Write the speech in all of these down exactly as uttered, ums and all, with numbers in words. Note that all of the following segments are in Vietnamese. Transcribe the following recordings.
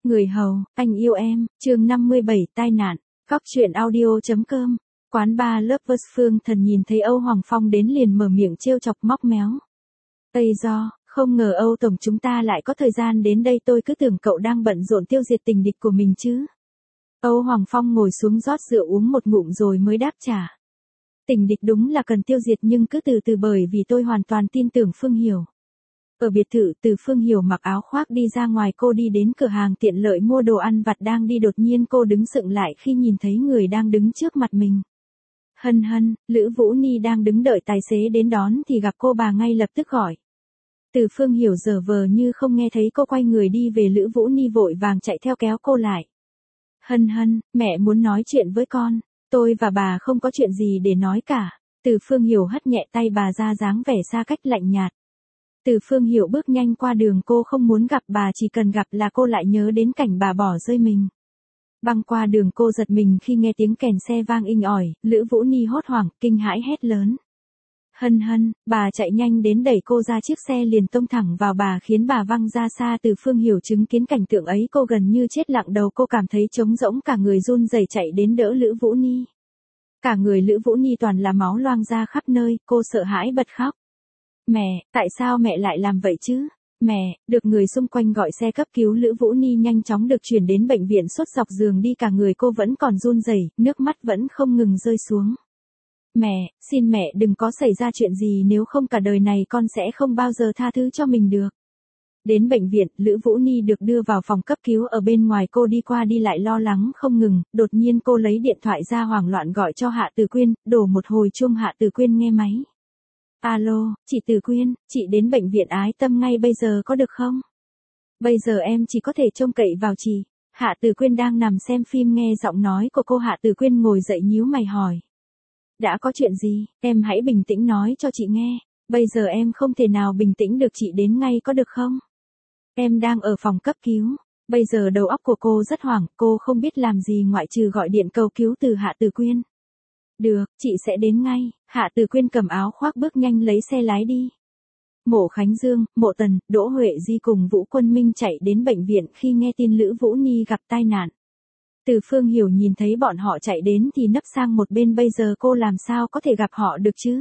Người hầu, anh yêu em, chương năm mươi bảy tai nạn, Cóc truyện audio.com. Quán bar Lovers Phương Thần nhìn thấy Âu Hoàng Phong đến liền mở miệng trêu chọc móc méo. Ây do, không ngờ Âu Tổng chúng ta lại có thời gian đến đây, tôi cứ tưởng cậu đang bận rộn tiêu diệt tình địch của mình chứ. Âu Hoàng Phong ngồi xuống rót rượu uống một ngụm rồi mới đáp trả. Tình địch đúng là cần tiêu diệt nhưng cứ từ từ, bởi vì tôi hoàn toàn tin tưởng Phương Hiểu. Ở biệt thự, Từ Phương Hiểu mặc áo khoác đi ra ngoài, cô đi đến cửa hàng tiện lợi mua đồ ăn vặt đang đi, đột nhiên cô đứng sững lại khi nhìn thấy người đang đứng trước mặt mình. Hân Hân, Lữ Vũ Ni đang đứng đợi tài xế đến đón thì gặp cô, bà ngay lập tức gọi. Từ Phương Hiểu giả vờ như không nghe thấy cô, quay người đi về, Lữ Vũ Ni vội vàng chạy theo kéo cô lại. Hân Hân, mẹ muốn nói chuyện với con, tôi và bà không có chuyện gì để nói cả. Từ Phương Hiểu hất nhẹ tay bà ra, dáng vẻ xa cách lạnh nhạt. Từ Phương Hiểu bước nhanh qua đường, cô không muốn gặp bà, chỉ cần gặp là cô lại nhớ đến cảnh bà bỏ rơi mình. Băng qua đường, cô giật mình khi nghe tiếng kèn xe vang inh ỏi, Lữ Vũ Ni hốt hoảng, kinh hãi hét lớn. Hân Hân, bà chạy nhanh đến đẩy cô ra, chiếc xe liền tông thẳng vào bà khiến bà văng ra xa. Từ Phương Hiểu chứng kiến cảnh tượng ấy, cô gần như chết lặng, đầu cô cảm thấy trống rỗng, cả người run rẩy chạy đến đỡ Lữ Vũ Ni. Cả người Lữ Vũ Ni toàn là máu loang ra khắp nơi, cô sợ hãi bật khóc. Mẹ, tại sao mẹ lại làm vậy chứ? Mẹ, được người xung quanh gọi xe cấp cứu, Lữ Vũ Ni nhanh chóng được chuyển đến bệnh viện, sốt dọc giường đi, cả người cô vẫn còn run rẩy, nước mắt vẫn không ngừng rơi xuống. Mẹ, xin mẹ đừng có xảy ra chuyện gì, nếu không cả đời này con sẽ không bao giờ tha thứ cho mình được. Đến bệnh viện, Lữ Vũ Ni được đưa vào phòng cấp cứu, ở bên ngoài cô đi qua đi lại lo lắng không ngừng, đột nhiên cô lấy điện thoại ra hoảng loạn gọi cho Hạ Từ Quyên, đổ một hồi chuông. Hạ Từ Quyên nghe máy. Alo, chị Từ Quyên, chị đến bệnh viện Ái Tâm ngay bây giờ có được không? Bây giờ em chỉ có thể trông cậy vào chị. Hạ Từ Quyên đang nằm xem phim, nghe giọng nói của cô, Hạ Từ Quyên ngồi dậy nhíu mày hỏi. Đã có chuyện gì, em hãy bình tĩnh nói cho chị nghe. Bây giờ em không thể nào bình tĩnh được, chị đến ngay có được không? Em đang ở phòng cấp cứu. Bây giờ đầu óc của cô rất hoảng, cô không biết làm gì ngoại trừ gọi điện cầu cứu từ Hạ Từ Quyên. Được, chị sẽ đến ngay. Hạ Từ Quyên cầm áo khoác bước nhanh lấy xe lái đi. Mộ Khánh Dương, Mộ Tần, Đỗ Huệ Di cùng Vũ Quân Minh chạy đến bệnh viện khi nghe tin Lữ Vũ Ni gặp tai nạn. Từ Phương Hiểu nhìn thấy bọn họ chạy đến thì nấp sang một bên, bây giờ cô làm sao có thể gặp họ được chứ?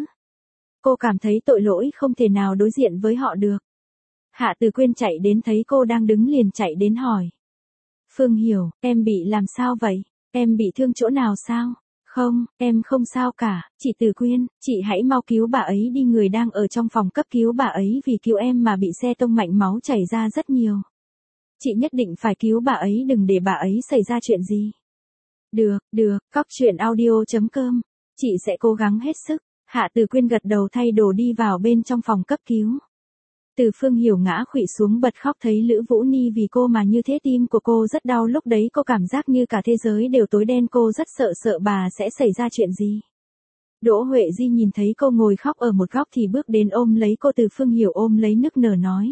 Cô cảm thấy tội lỗi, không thể nào đối diện với họ được. Hạ Từ Quyên chạy đến thấy cô đang đứng liền chạy đến hỏi. Phương Hiểu, em bị làm sao vậy? Em bị thương chỗ nào sao? Không, em không sao cả, chị Từ Quyên, chị hãy mau cứu bà ấy đi, người đang ở trong phòng cấp cứu, bà ấy vì cứu em mà bị xe tông mạnh, máu chảy ra rất nhiều. Chị nhất định phải cứu bà ấy, đừng để bà ấy xảy ra chuyện gì. Được, được, Cóc truyện audio.com, chị sẽ cố gắng hết sức. Hạ Từ Quyên gật đầu thay đồ đi vào bên trong phòng cấp cứu. Từ Phương Hiểu ngã khuỵu xuống bật khóc, thấy Lữ Vũ Ni vì cô mà như thế, tim của cô rất đau, lúc đấy cô cảm giác như cả thế giới đều tối đen, cô rất sợ sợ bà sẽ xảy ra chuyện gì. Đỗ Huệ Di nhìn thấy cô ngồi khóc ở một góc thì bước đến ôm lấy cô. Từ Phương Hiểu ôm lấy nức nở nói.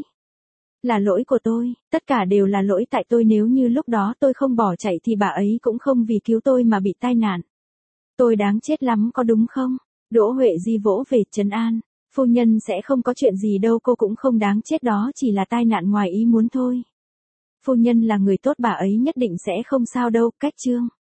Là lỗi của tôi, tất cả đều là lỗi tại tôi, nếu như lúc đó tôi không bỏ chạy thì bà ấy cũng không vì cứu tôi mà bị tai nạn. Tôi đáng chết lắm có đúng không? Đỗ Huệ Di vỗ về trấn an. Phu nhân sẽ không có chuyện gì đâu, cô cũng không đáng chết, đó chỉ là tai nạn ngoài ý muốn thôi. Phu nhân là người tốt, bà ấy nhất định sẽ không sao đâu. Cách chương.